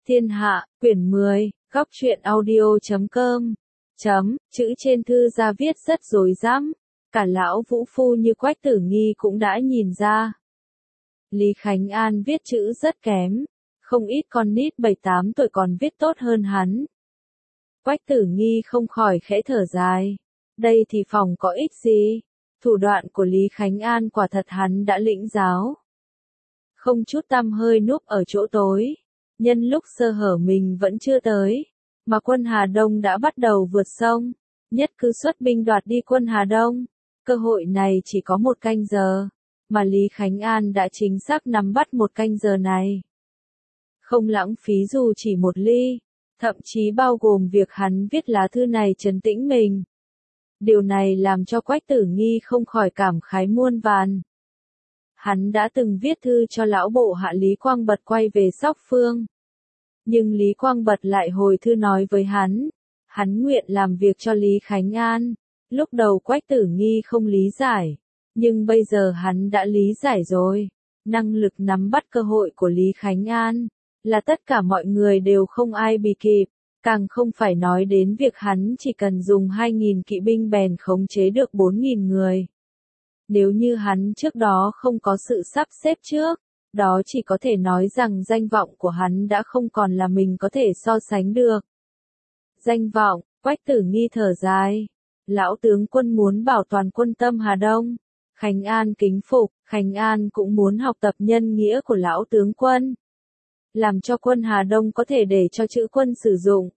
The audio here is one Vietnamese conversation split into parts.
Thiên Hạ, quyển 10, góc truyện audio.com. Chữ trên thư ra viết rất rối rắm, cả lão vũ phu như Quách Tử Nghi cũng đã nhìn ra. Lý Khánh An viết chữ rất kém, không ít con nít 7-8 tuổi còn viết tốt hơn hắn. Quách Tử Nghi không khỏi khẽ thở dài, đây thì phòng có ích gì, thủ đoạn của Lý Khánh An quả thật hắn đã lĩnh giáo. Không chút tăm hơi núp ở chỗ tối, nhân lúc sơ hở mình vẫn chưa tới, mà quân Hà Đông đã bắt đầu vượt sông, nhất cứ xuất binh đoạt đi quân Hà Đông. Cơ hội này chỉ có một canh giờ, mà Lý Khánh An đã chính xác nắm bắt một canh giờ này. Không lãng phí dù chỉ một ly, thậm chí bao gồm việc hắn viết lá thư này trấn tĩnh mình. Điều này làm cho Quách Tử Nghi không khỏi cảm khái muôn vàn. Hắn đã từng viết thư cho lão bộ hạ Lý Quang Bật quay về Sóc Phương. Nhưng Lý Quang Bật lại hồi thư nói với hắn nguyện làm việc cho Lý Khánh An. Lúc đầu Quách Tử Nghi không lý giải, nhưng bây giờ hắn đã lý giải rồi. Năng lực nắm bắt cơ hội của Lý Khánh An là tất cả mọi người đều không ai bì kịp, càng không phải nói đến việc hắn chỉ cần dùng 2.000 kỵ binh bèn khống chế được 4.000 người. Nếu như hắn trước đó không có sự sắp xếp trước, đó chỉ có thể nói rằng danh vọng của hắn đã không còn là mình có thể so sánh được. Danh vọng, Quách Tử Nghi thở dài. Lão tướng quân muốn bảo toàn quân tâm Hà Đông. Khánh An kính phục, Khánh An cũng muốn học tập nhân nghĩa của lão tướng quân. Làm cho quân Hà Đông có thể để cho chữ quân sử dụng.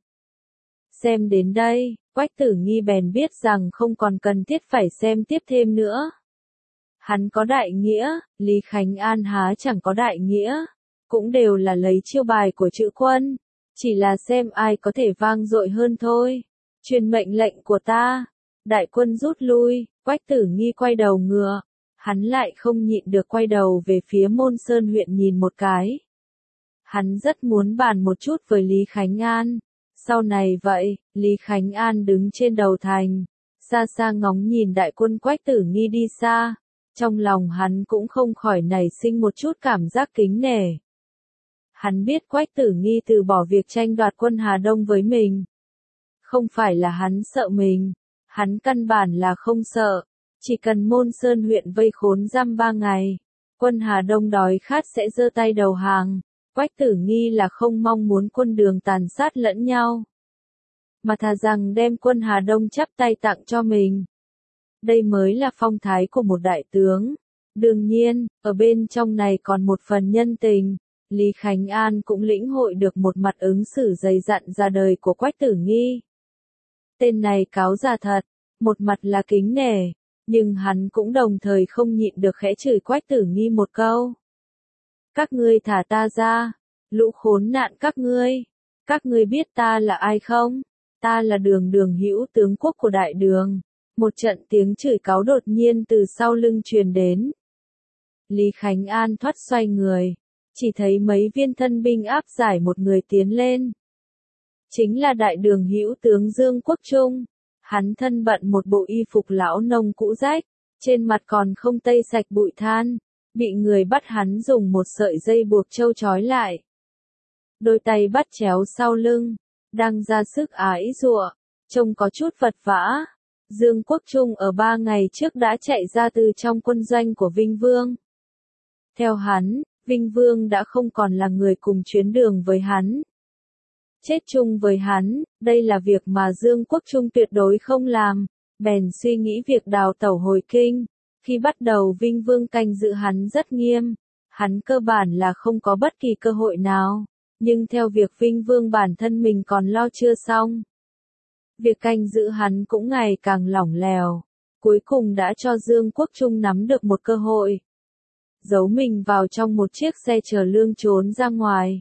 Xem đến đây, Quách Tử Nghi bèn biết rằng không còn cần thiết phải xem tiếp thêm nữa. Hắn có đại nghĩa, Lý Khánh An há chẳng có đại nghĩa, cũng đều là lấy chiêu bài của chữ quân, chỉ là xem ai có thể vang dội hơn thôi. Truyền mệnh lệnh của ta, đại quân rút lui. Quách Tử Nghi quay đầu ngựa, hắn lại không nhịn được quay đầu về phía Môn Sơn huyện nhìn một cái. Hắn rất muốn bàn một chút với Lý Khánh An. Sau này vậy, Lý Khánh An đứng trên đầu thành, xa xa ngóng nhìn đại quân Quách Tử Nghi đi xa. Trong lòng hắn cũng không khỏi nảy sinh một chút cảm giác kính nể. Hắn biết Quách Tử Nghi từ bỏ việc tranh đoạt quân Hà Đông với mình. Không phải là hắn sợ mình, hắn căn bản là không sợ. Chỉ cần Môn Sơn huyện vây khốn giam 3 ngày, quân Hà Đông đói khát sẽ giơ tay đầu hàng. Quách Tử Nghi là không mong muốn quân Đường tàn sát lẫn nhau, mà thà rằng đem quân Hà Đông chắp tay tặng cho mình. Đây mới là phong thái của một đại tướng. Đương nhiên, ở bên trong này còn một phần nhân tình. Lý Khánh An cũng lĩnh hội được một mặt ứng xử dày dặn ra đời của Quách Tử Nghi. Tên này cáo già thật, một mặt là kính nể, nhưng hắn cũng đồng thời không nhịn được khẽ chửi Quách Tử Nghi một câu. Các ngươi thả ta ra, lũ khốn nạn các ngươi biết ta là ai không? Ta là Đường Hữu tướng quốc của Đại Đường. Một trận tiếng chửi cáu đột nhiên từ sau lưng truyền đến. Lý Khánh An thoát xoay người, chỉ thấy mấy viên thân binh áp giải một người tiến lên. Chính là Đại Đường Hữu tướng Dương Quốc Trung. Hắn thân bận một bộ y phục lão nông cũ rách, trên mặt còn không tây sạch bụi than, bị người bắt hắn dùng một sợi dây buộc trâu trói lại. Đôi tay bắt chéo sau lưng, đang ra sức ái giụa, trông có chút vật vã. Dương Quốc Trung ở 3 ngày trước đã chạy ra từ trong quân doanh của Vinh Vương. Theo hắn, Vinh Vương đã không còn là người cùng chuyến đường với hắn. Chết chung với hắn, đây là việc mà Dương Quốc Trung tuyệt đối không làm, bèn suy nghĩ việc đào tẩu hồi kinh. Khi bắt đầu Vinh Vương canh giữ hắn rất nghiêm, hắn cơ bản là không có bất kỳ cơ hội nào, nhưng theo việc Vinh Vương bản thân mình còn lo chưa xong. Việc canh giữ hắn cũng ngày càng lỏng lẻo, cuối cùng đã cho Dương Quốc Trung nắm được một cơ hội. Giấu mình vào trong một chiếc xe chở lương trốn ra ngoài.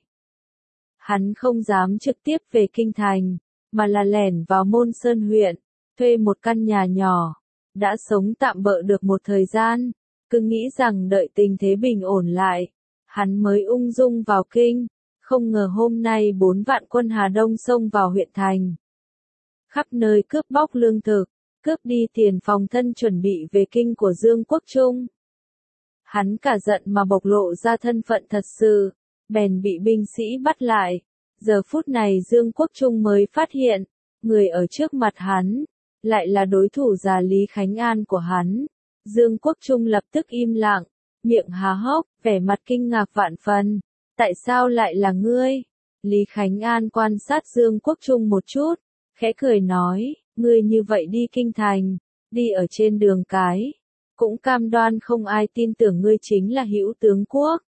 Hắn không dám trực tiếp về kinh thành, mà là lẻn vào Môn Sơn huyện, thuê một căn nhà nhỏ, đã sống tạm bợ được một thời gian, cứ nghĩ rằng đợi tình thế bình ổn lại, hắn mới ung dung vào kinh, không ngờ hôm nay 4 vạn quân Hà Đông xông vào huyện thành. Khắp nơi cướp bóc lương thực, cướp đi tiền phòng thân chuẩn bị về kinh của Dương Quốc Trung. Hắn cả giận mà bộc lộ ra thân phận thật sự, bèn bị binh sĩ bắt lại, Giờ phút này Dương Quốc Trung mới phát hiện, người ở trước mặt hắn, lại là đối thủ già Lý Khánh An của hắn. Dương Quốc Trung lập tức im lặng, miệng há hốc, vẻ mặt kinh ngạc vạn phần. Tại sao lại là ngươi? Lý Khánh An quan sát Dương Quốc Trung một chút, khẽ cười nói, ngươi như vậy đi kinh thành, đi ở trên đường cái, cũng cam đoan không ai tin tưởng ngươi chính là hữu tướng quốc.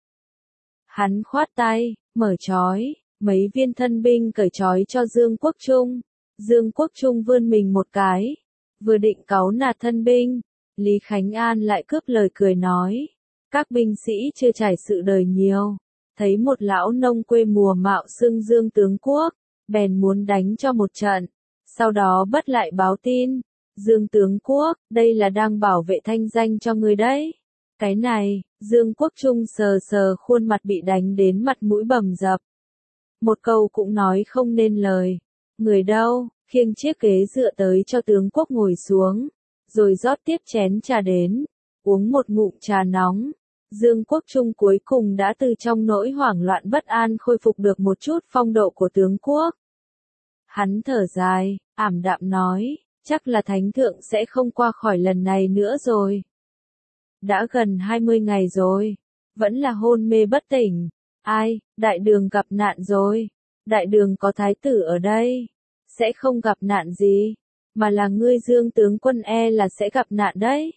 Hắn khoát tay, mở trói, mấy viên thân binh cởi trói cho Dương Quốc Trung. Dương Quốc Trung vươn mình một cái, vừa định cáu nạt thân binh, Lý Khánh An lại cướp lời cười nói, các binh sĩ chưa trải sự đời nhiều, thấy một lão nông quê mùa mạo xưng Dương tướng quốc, bèn muốn đánh cho một trận, sau đó bất lại báo tin, Dương tướng quốc, đây là đang bảo vệ thanh danh cho người đấy. Cái này, Dương Quốc Trung sờ sờ khuôn mặt bị đánh đến mặt mũi bầm dập. Một câu cũng nói không nên lời. Người đâu, khiêng chiếc ghế dựa tới cho tướng quốc ngồi xuống, rồi rót tiếp chén trà đến, uống một ngụm trà nóng. Dương Quốc Trung cuối cùng đã từ trong nỗi hoảng loạn bất an khôi phục được một chút phong độ của tướng quốc. Hắn thở dài, ảm đạm nói, chắc là thánh thượng sẽ không qua khỏi lần này nữa rồi. Đã gần 20 ngày rồi, vẫn là hôn mê bất tỉnh. Ai, đại đường gặp nạn rồi. Đại đường có thái tử ở đây, sẽ không gặp nạn gì, mà là ngươi Dương tướng quân là sẽ gặp nạn đấy.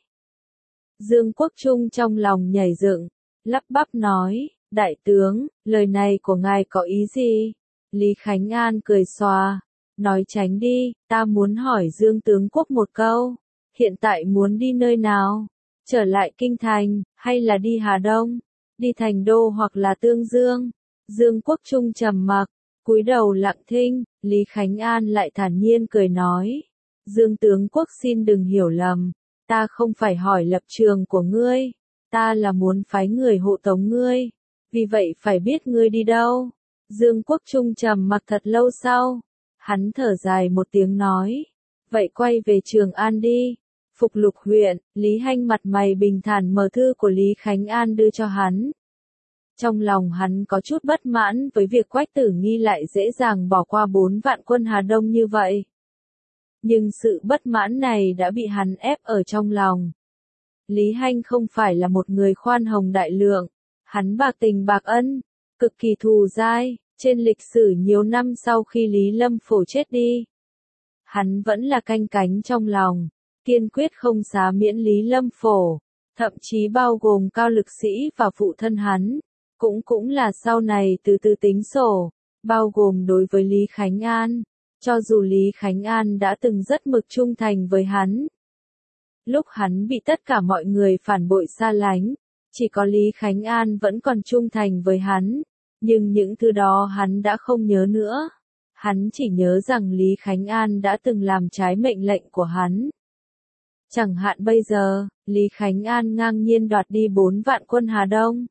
Dương Quốc Trung trong lòng nhảy dựng, lắp bắp nói, đại tướng, lời này của ngài có ý gì? Lý Khánh An cười xòa, nói tránh đi, ta muốn hỏi Dương tướng quốc một câu, hiện tại muốn đi nơi nào? Trở lại kinh thành, hay là đi Hà Đông, đi Thành Đô hoặc là Tương Dương? Dương Quốc Trung trầm mặc, cúi đầu lặng thinh, Lý Khánh An lại thản nhiên cười nói, Dương tướng quốc xin đừng hiểu lầm, ta không phải hỏi lập trường của ngươi, ta là muốn phái người hộ tống ngươi, vì vậy phải biết ngươi đi đâu. Dương Quốc Trung trầm mặc thật lâu sau, hắn thở dài một tiếng nói, vậy quay về Trường An đi. Phục Lục huyện, Lý Hanh mặt mày bình thản mở thư của Lý Khánh An đưa cho hắn. Trong lòng hắn có chút bất mãn với việc Quách Tử Nghi lại dễ dàng bỏ qua 4 vạn quân Hà Đông như vậy. Nhưng sự bất mãn này đã bị hắn ép ở trong lòng. Lý Hanh không phải là một người khoan hồng đại lượng, hắn bạc tình bạc ân, cực kỳ thù dai, trên lịch sử nhiều năm sau khi Lý Lâm Phổ chết đi. Hắn vẫn là canh cánh trong lòng, kiên quyết không xá miễn Lý Lâm Phổ, thậm chí bao gồm Cao Lực Sĩ và phụ thân hắn, cũng là sau này từ từ tính sổ, bao gồm đối với Lý Khánh An, cho dù Lý Khánh An đã từng rất mực trung thành với hắn. Lúc hắn bị tất cả mọi người phản bội xa lánh, chỉ có Lý Khánh An vẫn còn trung thành với hắn, nhưng những thứ đó hắn đã không nhớ nữa. Hắn chỉ nhớ rằng Lý Khánh An đã từng làm trái mệnh lệnh của hắn. Chẳng hạn bây giờ, Lý Khánh An ngang nhiên đoạt đi 4 vạn quân Hà Đông.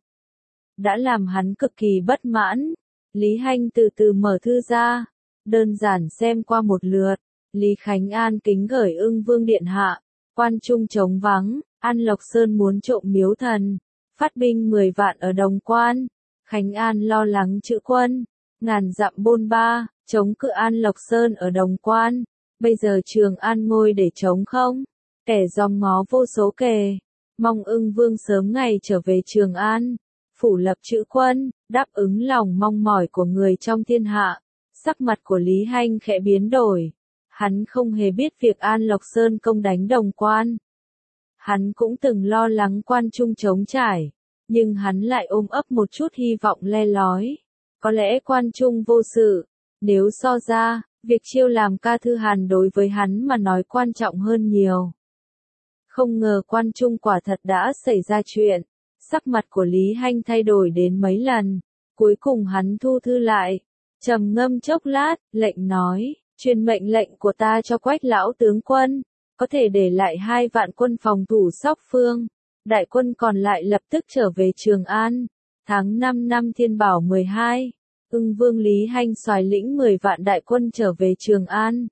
Đã làm hắn cực kỳ bất mãn. Lý Hanh từ từ mở thư ra, đơn giản xem qua một lượt. Lý Khánh An kính gửi Ưng Vương điện hạ, quan trung trống vắng, An Lộc Sơn muốn trộm miếu thần, phát binh 10 vạn ở Đồng Quan. Khánh An lo lắng trữ quân, ngàn dặm bôn ba, chống cự An Lộc Sơn ở Đồng Quan. Bây giờ Trường An ngôi để trống không, kẻ giòm ngó vô số kề, mong Ưng Vương sớm ngày trở về Trường An, phủ lập trữ quân, đáp ứng lòng mong mỏi của người trong thiên hạ. Sắc mặt của Lý Hanh khẽ biến đổi, hắn không hề biết việc An Lộc Sơn công đánh Đồng Quan. Hắn cũng từng lo lắng Quan Trung trống trải, nhưng hắn lại ôm ấp một chút hy vọng le lói. Có lẽ Quan Trung vô sự, nếu so ra, việc chiêu làm ca thư Hàn đối với hắn mà nói quan trọng hơn nhiều. Không ngờ Quan Trung quả thật đã xảy ra chuyện, sắc mặt của Lý Hanh thay đổi đến mấy lần, cuối cùng hắn thu thư lại, trầm ngâm chốc lát, lệnh nói, truyền mệnh lệnh của ta cho Quách lão tướng quân, có thể để lại 2 vạn quân phòng thủ Sóc Phương, đại quân còn lại lập tức trở về Trường An. Tháng 5 năm Thiên Bảo 12, Ưng Vương Lý Hanh soái lĩnh 10 vạn đại quân trở về Trường An.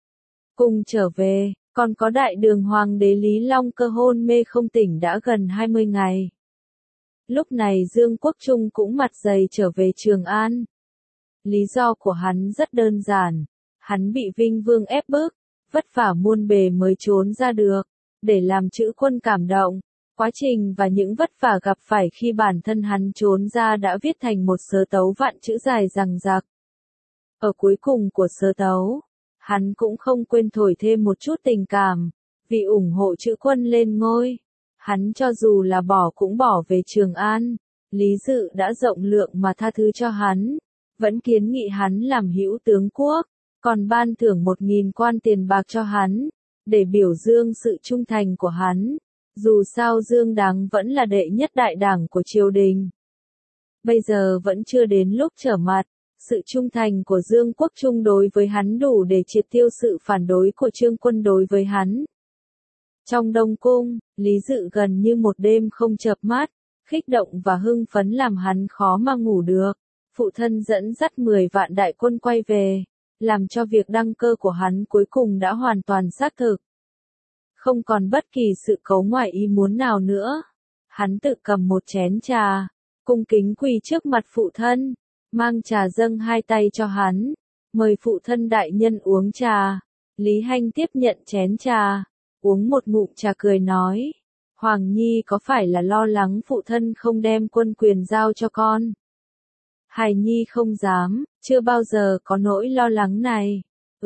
Cùng trở về, còn có đại đường hoàng đế Lý Long Cơ hôn mê không tỉnh đã gần 20 ngày. Lúc này Dương Quốc Trung cũng mặt dày trở về Trường An. Lý do của hắn rất đơn giản. Hắn bị Vinh Vương ép bức, vất vả muôn bề mới trốn ra được, để làm chữ quân cảm động. Quá trình và những vất vả gặp phải khi bản thân hắn trốn ra đã viết thành một sớ tấu vạn chữ dài dằng dặc. Ở cuối cùng của sớ tấu, hắn cũng không quên thổi thêm một chút tình cảm, vì ủng hộ chữ quân lên ngôi. Hắn cho dù là bỏ cũng bỏ về Trường An, Lý Dự đã rộng lượng mà tha thứ cho hắn, vẫn kiến nghị hắn làm hữu tướng quốc, còn ban thưởng 1.000 quan tiền bạc cho hắn, để biểu dương sự trung thành của hắn. Dù sao Dương Đăng vẫn là đệ nhất đại đảng của triều đình. Bây giờ vẫn chưa đến lúc trở mặt, sự trung thành của Dương Quốc Trung đối với hắn đủ để triệt tiêu sự phản đối của Trương Quân đối với hắn. Trong Đông Cung, Lý Dự gần như một đêm không chợp mắt, kích động và hưng phấn làm hắn khó mà ngủ được. Phụ thân dẫn dắt 10 vạn đại quân quay về, làm cho việc đăng cơ của hắn cuối cùng đã hoàn toàn xác thực. Không còn bất kỳ sự cấu ngoại ý muốn nào nữa. Hắn tự cầm một chén trà, cung kính quỳ trước mặt phụ thân, mang trà dâng hai tay cho hắn, mời phụ thân đại nhân uống trà. Lý Hanh tiếp nhận chén trà, uống một ngụm trà cười nói, Hoàng Nhi có phải là lo lắng phụ thân không đem quân quyền giao cho con? Hài Nhi không dám, chưa bao giờ có nỗi lo lắng này.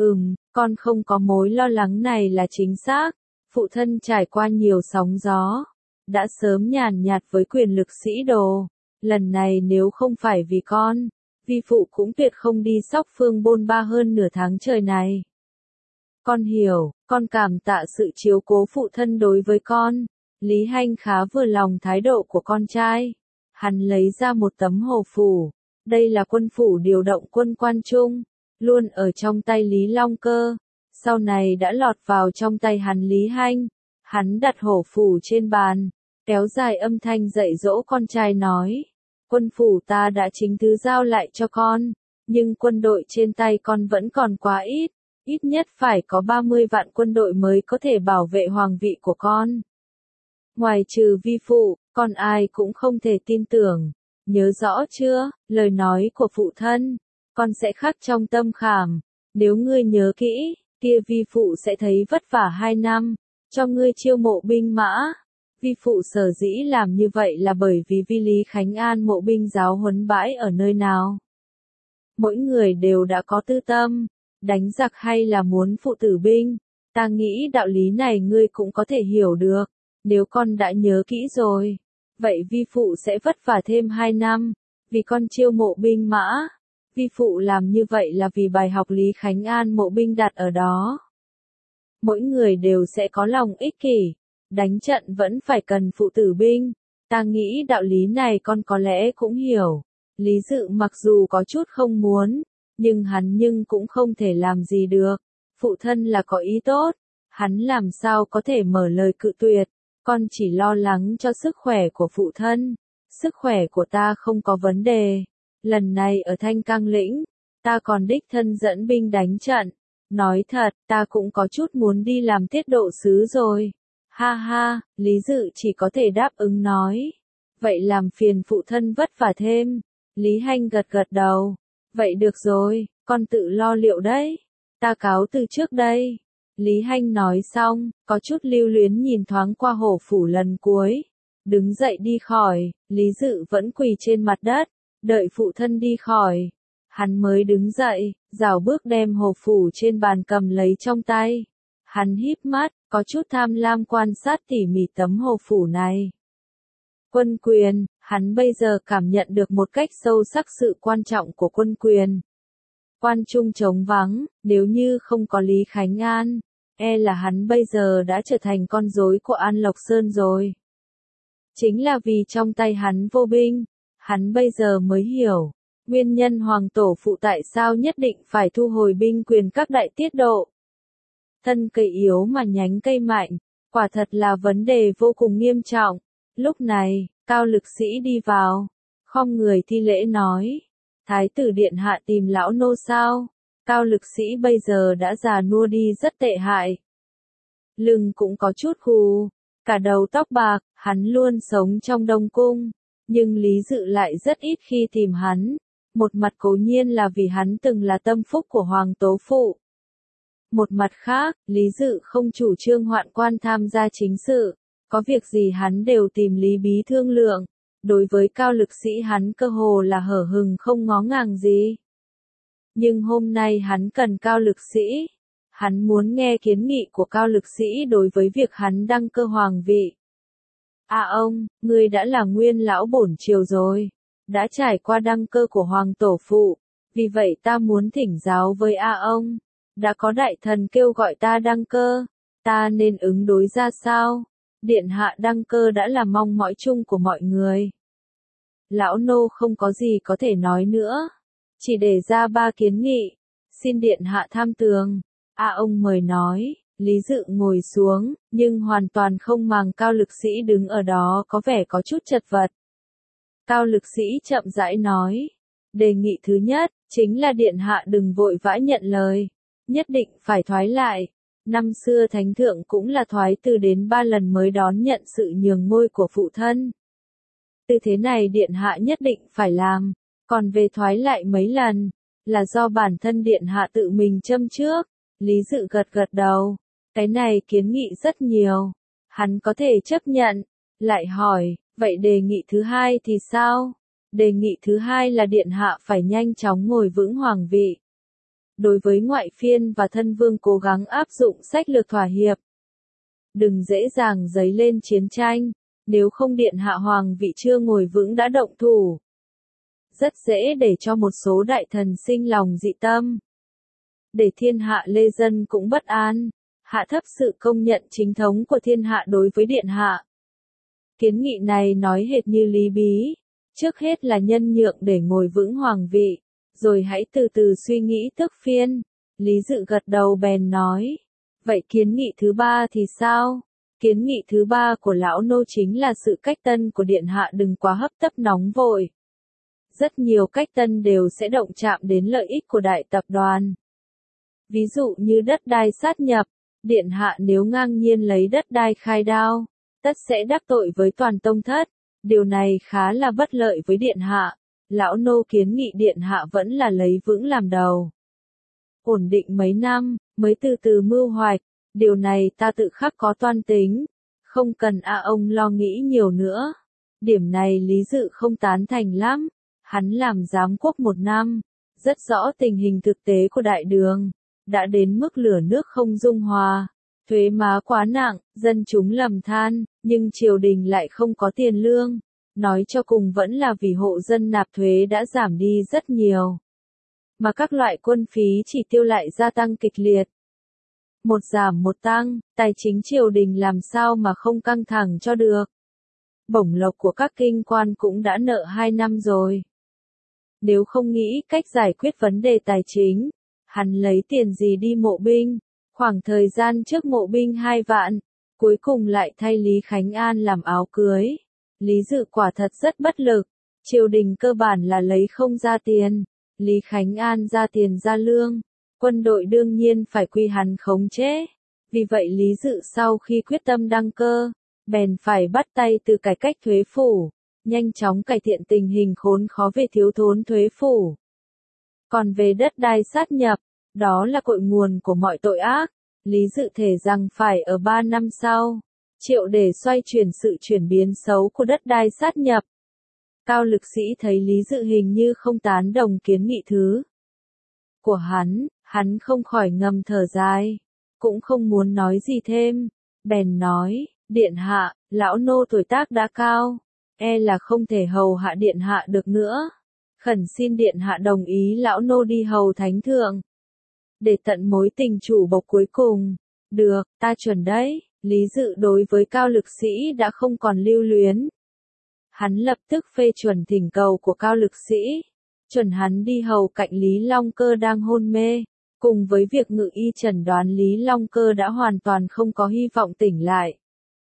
Con không có mối lo lắng này là chính xác. Phụ thân trải qua nhiều sóng gió, đã sớm nhàn nhạt với quyền lực sĩ đồ. Lần này nếu không phải vì con, vi phụ cũng tuyệt không đi Sóc Phương bôn ba hơn nửa tháng trời này. Con hiểu, con cảm tạ sự chiếu cố phụ thân đối với con. Lý Hanh khá vừa lòng thái độ của con trai. Hắn lấy ra một tấm hồ phủ. Đây là quân phủ điều động quân quan trung, luôn ở trong tay Lý Long Cơ. Sau này đã lọt vào trong tay hắn Lý Hanh. Hắn đặt hổ phủ trên bàn, kéo dài âm thanh dạy dỗ con trai nói. Quân phủ ta đã chính thức giao lại cho con, nhưng quân đội trên tay con vẫn còn quá ít. Ít nhất phải có 30 vạn quân đội mới có thể bảo vệ hoàng vị của con. Ngoài trừ vi phụ, con ai cũng không thể tin tưởng. Nhớ rõ chưa, lời nói của phụ thân, con sẽ khắc trong tâm khảm. Nếu ngươi nhớ kỹ, kia vi phụ sẽ thấy vất vả 2 năm, cho ngươi chiêu mộ binh mã. Vi phụ sở dĩ làm như vậy là bởi vì vi Lý Khánh An mộ binh giáo huấn bãi ở nơi nào. Mỗi người đều đã có tư tâm, đánh giặc hay là muốn phụ tử binh. Ta nghĩ đạo lý này ngươi cũng có thể hiểu được, nếu con đã nhớ kỹ rồi. Vậy vi phụ sẽ vất vả thêm 2 năm, vì con chiêu mộ binh mã. Vi phụ làm như vậy là vì bài học Lý Khánh An mộ binh đặt ở đó. Mỗi người đều sẽ có lòng ích kỷ, đánh trận vẫn phải cần phụ tử binh. Ta nghĩ đạo lý này con có lẽ cũng hiểu. Lý Dự mặc dù có chút không muốn, nhưng cũng không thể làm gì được. Phụ thân là có ý tốt, hắn làm sao có thể mở lời cự tuyệt. Con chỉ lo lắng cho sức khỏe của phụ thân. Sức khỏe của ta không có vấn đề. Lần này ở Thanh Cang Lĩnh, ta còn đích thân dẫn binh đánh trận. Nói thật, ta cũng có chút muốn đi làm tiết độ sứ rồi. Ha ha, Lý Dự chỉ có thể đáp ứng nói. Vậy làm phiền phụ thân vất vả thêm. Lý Hanh gật gật đầu. Vậy được rồi, con tự lo liệu đấy. Ta cáo từ trước đây. Lý Hanh nói xong, có chút lưu luyến nhìn thoáng qua hổ phủ lần cuối. Đứng dậy đi khỏi, Lý Dự vẫn quỳ trên mặt đất, đợi phụ thân đi khỏi. Hắn mới đứng dậy, rảo bước đem hổ phủ trên bàn cầm lấy trong tay. Hắn híp mắt, có chút tham lam quan sát tỉ mỉ tấm hổ phủ này. Quân quyền, hắn bây giờ cảm nhận được một cách sâu sắc sự quan trọng của quân quyền. Quan trung trống vắng, nếu như không có Lý Khánh An, là hắn bây giờ đã trở thành con rối của An Lộc Sơn rồi. Chính là vì trong tay hắn vô binh, hắn bây giờ mới hiểu, nguyên nhân hoàng tổ phụ tại sao nhất định phải thu hồi binh quyền các đại tiết độ. Thân cây yếu mà nhánh cây mạnh, quả thật là vấn đề vô cùng nghiêm trọng. Lúc này, Cao Lực Sĩ đi vào, khom người thi lễ nói, Thái tử điện hạ tìm lão nô sao? Cao Lực Sĩ bây giờ đã già nua đi rất tệ hại. Lưng cũng có chút khù, cả đầu tóc bạc, hắn luôn sống trong Đông Cung, nhưng Lý Dự lại rất ít khi tìm hắn. Một mặt cố nhiên là vì hắn từng là tâm phúc của Hoàng Tố Phụ. Một mặt khác, Lý Dự không chủ trương hoạn quan tham gia chính sự, có việc gì hắn đều tìm Lý Bí thương lượng. Đối với Cao Lực Sĩ hắn cơ hồ là hở hừng không ngó ngàng gì. Nhưng hôm nay hắn cần Cao Lực Sĩ. Hắn muốn nghe kiến nghị của Cao Lực Sĩ đối với việc hắn đăng cơ hoàng vị. Ông, ngươi đã là nguyên lão bổn triều rồi. Đã trải qua đăng cơ của Hoàng Tổ Phụ. Vì vậy ta muốn thỉnh giáo với ông. Đã có đại thần kêu gọi ta đăng cơ. Ta nên ứng đối ra sao? Điện hạ đăng cơ đã là mong mỏi chung của mọi người. Lão nô không có gì có thể nói nữa. Chỉ để ra 3 kiến nghị. Xin điện hạ tham tường. Ông mời nói. Lý Dự ngồi xuống, nhưng hoàn toàn không màng Cao Lực Sĩ đứng ở đó có vẻ có chút chật vật. Cao Lực Sĩ chậm rãi nói. Đề nghị thứ nhất, chính là điện hạ đừng vội vã nhận lời. Nhất định phải thoái lại. Năm xưa thánh thượng cũng là thoái từ đến 3 lần mới đón nhận sự nhường ngôi của phụ thân. Tư thế này điện hạ nhất định phải làm. Còn về thoái lại mấy lần, là do bản thân điện hạ tự mình châm trước. Lý Dự gật gật đầu. Cái này kiến nghị rất nhiều. Hắn có thể chấp nhận. Lại hỏi, vậy đề nghị thứ hai thì sao? Đề nghị thứ hai là điện hạ phải nhanh chóng ngồi vững hoàng vị. Đối với ngoại phiên và thân vương cố gắng áp dụng sách lược thỏa hiệp. Đừng dễ dàng dấy lên chiến tranh. Nếu không điện hạ hoàng vị chưa ngồi vững đã động thủ. Rất dễ để cho một số đại thần sinh lòng dị tâm. Để thiên hạ lê dân cũng bất an. Hạ thấp sự công nhận chính thống của thiên hạ đối với điện hạ. Kiến nghị này nói hệt như Lý Bí. Trước hết là nhân nhượng để ngồi vững hoàng vị. Rồi hãy từ từ suy nghĩ tước phiên. Lý Dự gật đầu bèn nói. Vậy kiến nghị thứ 3 thì sao? Kiến nghị thứ 3 của lão nô chính là sự cách tân của điện hạ đừng quá hấp tấp nóng vội. Rất nhiều cách tân đều sẽ động chạm đến lợi ích của đại tập đoàn. Ví dụ như đất đai sát nhập, điện hạ nếu ngang nhiên lấy đất đai khai đao, tất sẽ đắc tội với toàn tông thất. Điều này khá là bất lợi với điện hạ. Lão nô kiến nghị điện hạ vẫn là lấy vững làm đầu. Ổn định mấy năm, mới từ từ mưu hoạch. Điều này ta tự khắc có toan tính. Không cần ông lo nghĩ nhiều nữa. Điểm này Lý Dự không tán thành lắm. Hắn làm giám quốc 1 năm. Rất rõ tình hình thực tế của đại đường. Đã đến mức lửa nước không dung hòa. Thuế má quá nặng, dân chúng lầm than, nhưng triều đình lại không có tiền lương. Nói cho cùng vẫn là vì hộ dân nạp thuế đã giảm đi rất nhiều. Mà các loại quân phí chỉ tiêu lại gia tăng kịch liệt. Một giảm một tăng, tài chính triều đình làm sao mà không căng thẳng cho được. Bổng lộc của các kinh quan cũng đã nợ 2 năm rồi. Nếu không nghĩ cách giải quyết vấn đề tài chính, hắn lấy tiền gì đi mộ binh, khoảng thời gian trước mộ binh 2 vạn, cuối cùng lại thay Lý Khánh An làm áo cưới. Lý Dự quả thật rất bất lực, triều đình cơ bản là lấy không ra tiền, Lý Khánh An ra tiền ra lương, quân đội đương nhiên phải quy hắn khống chế. Vì vậy Lý Dự sau khi quyết tâm đăng cơ, bèn phải bắt tay từ cải cách thuế phủ, nhanh chóng cải thiện tình hình khốn khó về thiếu thốn thuế phủ. Còn về đất đai sát nhập, đó là cội nguồn của mọi tội ác. Lý Dự thể rằng phải ở 3 năm sau, Triệu để xoay chuyển sự chuyển biến xấu của đất đai sát nhập. Cao Lực Sĩ thấy Lý Dự hình như không tán đồng kiến nghị thứ của hắn không khỏi ngầm thở dài, cũng không muốn nói gì thêm, bèn nói, điện hạ, lão nô tuổi tác đã cao, là không thể hầu hạ điện hạ được nữa. Khẩn xin điện hạ đồng ý lão nô đi hầu thánh thượng. Để tận mối tình chủ bộc cuối cùng. Được, ta chuẩn đấy. Lý Dự đối với Cao Lực Sĩ đã không còn lưu luyến. Hắn lập tức phê chuẩn thỉnh cầu của Cao Lực Sĩ. Chuẩn hắn đi hầu cạnh Lý Long Cơ đang hôn mê. Cùng với việc ngự y chẩn đoán Lý Long Cơ đã hoàn toàn không có hy vọng tỉnh lại.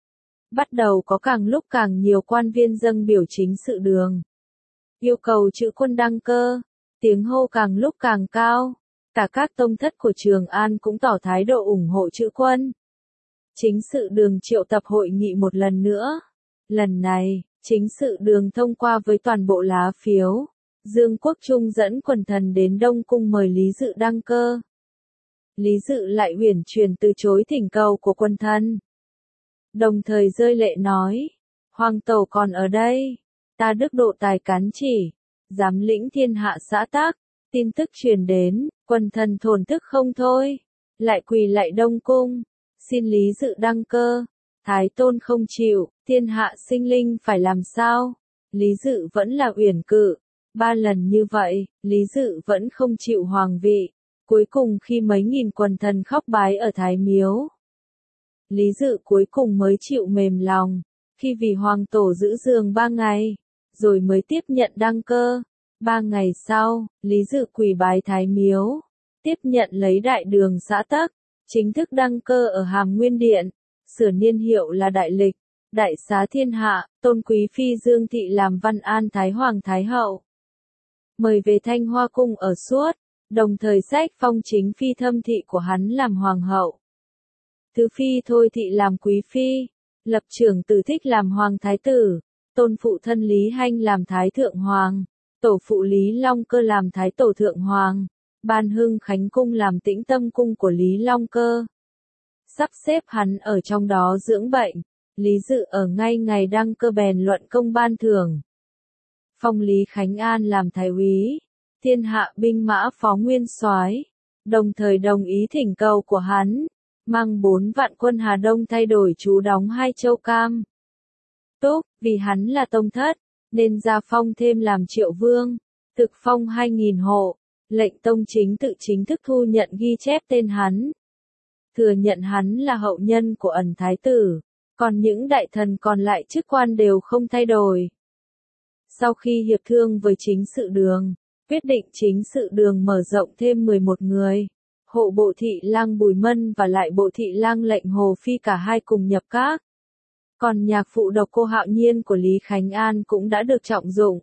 Bắt đầu có càng lúc càng nhiều quan viên dâng biểu chính sự đường. Yêu cầu chữ quân đăng cơ. Tiếng hô càng lúc càng cao. Cả các tông thất của Trường An cũng tỏ thái độ ủng hộ chữ quân. Chính sự đường triệu tập hội nghị một lần nữa. Lần này, chính sự đường thông qua với toàn bộ lá phiếu. Dương Quốc Trung dẫn quần thần đến Đông Cung mời Lý Dự đăng cơ. Lý Dự lại uyển chuyển từ chối thỉnh cầu của quần thần. Đồng thời rơi lệ nói, Hoàng tẩu còn ở đây, ta đức độ tài cán chỉ, dám lĩnh thiên hạ xã tắc. Tin tức truyền đến, quần thần thổn thức không thôi, lại quỳ lạy Đông Cung, xin Lý Dự đăng cơ. Thái Tôn không chịu, thiên hạ sinh linh phải làm sao? Lý Dự vẫn là uyển cự. 3 lần như vậy, Lý Dự vẫn không chịu hoàng vị. Cuối cùng khi mấy nghìn quần thần khóc bái ở Thái Miếu, Lý Dự cuối cùng mới chịu mềm lòng, khi vì hoàng tổ giữ giường 3 ngày, rồi mới tiếp nhận đăng cơ. 3 ngày sau, Lý Dự quỳ bái Thái Miếu, tiếp nhận lấy đại đường xã tắc, chính thức đăng cơ ở Hàm Nguyên Điện, sửa niên hiệu là Đại Lịch, đại xá thiên hạ, tôn quý phi Dương Thị làm Văn An Thái Hoàng Thái Hậu. Mời về Thanh Hoa Cung ở suốt, đồng thời sách phong chính phi Thâm Thị của hắn làm Hoàng hậu. Thứ phi Thôi Thị làm Quý Phi, lập trưởng Tử Thích làm Hoàng Thái Tử, tôn phụ thân Lý Hanh làm Thái Thượng Hoàng, tổ phụ Lý Long Cơ làm Thái Tổ Thượng Hoàng, ban Hưng Khánh Cung làm Tĩnh Tâm Cung của Lý Long Cơ. Sắp xếp hắn ở trong đó dưỡng bệnh, Lý Dự ở ngay ngày đăng cơ bèn luận công ban thưởng. Phong Lý Khánh An làm Thái úy, thiên hạ binh mã phó nguyên soái, đồng thời đồng ý thỉnh cầu của hắn, mang 4 vạn quân Hà Đông thay đổi trú đóng 2 châu Cam Túc, vì hắn là tông thất, nên gia phong thêm làm Triệu Vương, thực phong 2.000 hộ, lệnh tông chính tự chính thức thu nhận ghi chép tên hắn. Thừa nhận hắn là hậu nhân của ẩn thái tử, còn những đại thần còn lại chức quan đều không thay đổi. Sau khi hiệp thương với chính sự đường, quyết định chính sự đường mở rộng thêm 11 người, hộ bộ thị lang Bùi Mân và lại bộ thị lang lệnh Hồ Phi cả hai cùng nhập các. Còn nhạc phụ độc cô Hạo Nhiên của Lý Khánh An cũng đã được trọng dụng.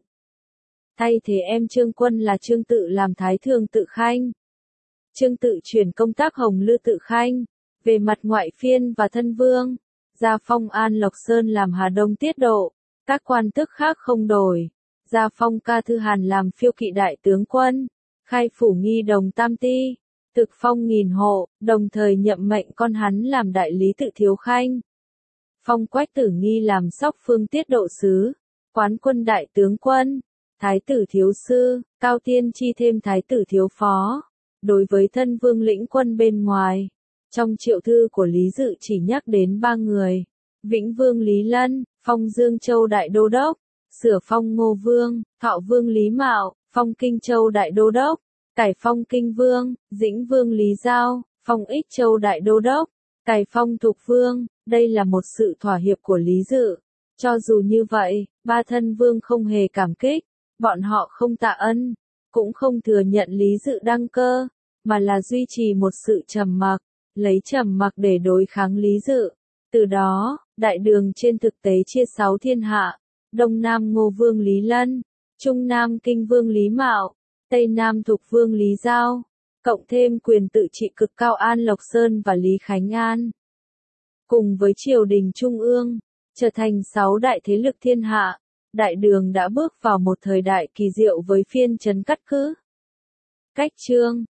Thay thế em Trương Quân là Trương Tự làm Thái Thường Tự Khanh. Trương Tự chuyển công tác Hồng Lư Tự Khanh, về mặt ngoại phiên và thân vương, gia phong An Lộc Sơn làm Hà Đông Tiết Độ, các quan tước khác không đổi, gia phong Ca Thư Hàn làm Phiêu Kỵ Đại Tướng Quân, khai phủ Nghi Đồng Tam Ti, thực phong 1000 hộ, đồng thời nhậm mệnh con hắn làm Đại Lý Tự Thiếu Khanh. Phong Quách Tử Nghi làm Sóc Phương Tiết Độ Sứ, Quán Quân Đại Tướng Quân, Thái tử Thiếu Sư, Cao Tiên chi thêm Thái tử Thiếu Phó. Đối với thân vương lĩnh quân bên ngoài, trong triệu thư của Lý Dự chỉ nhắc đến 3 người. Vĩnh Vương Lý Lân, phong Dương Châu Đại Đô Đốc, sửa phong Ngô Vương, Thọ Vương Lý Mạo, phong Kinh Châu Đại Đô Đốc, cải phong Kinh Vương, Dĩnh Vương Lý Giao, phong Ích Châu Đại Đô Đốc, cải phong Thục Vương. Đây là một sự thỏa hiệp của Lý Dự. Cho dù như vậy, 3 thân vương không hề cảm kích, bọn họ không tạ ân, cũng không thừa nhận Lý Dự đăng cơ, mà là duy trì một sự trầm mặc, lấy trầm mặc để đối kháng Lý Dự. Từ đó, đại đường trên thực tế chia 6 thiên hạ, Đông Nam Ngô Vương Lý Lân, Trung Nam Kinh Vương Lý Mạo, Tây Nam Thục Vương Lý Giao, cộng thêm quyền tự trị cực cao An Lộc Sơn và Lý Khánh An. Cùng với triều đình trung ương, trở thành 6 đại thế lực thiên hạ, đại đường đã bước vào một thời đại kỳ diệu với phiên trấn cắt cứ. Cách chương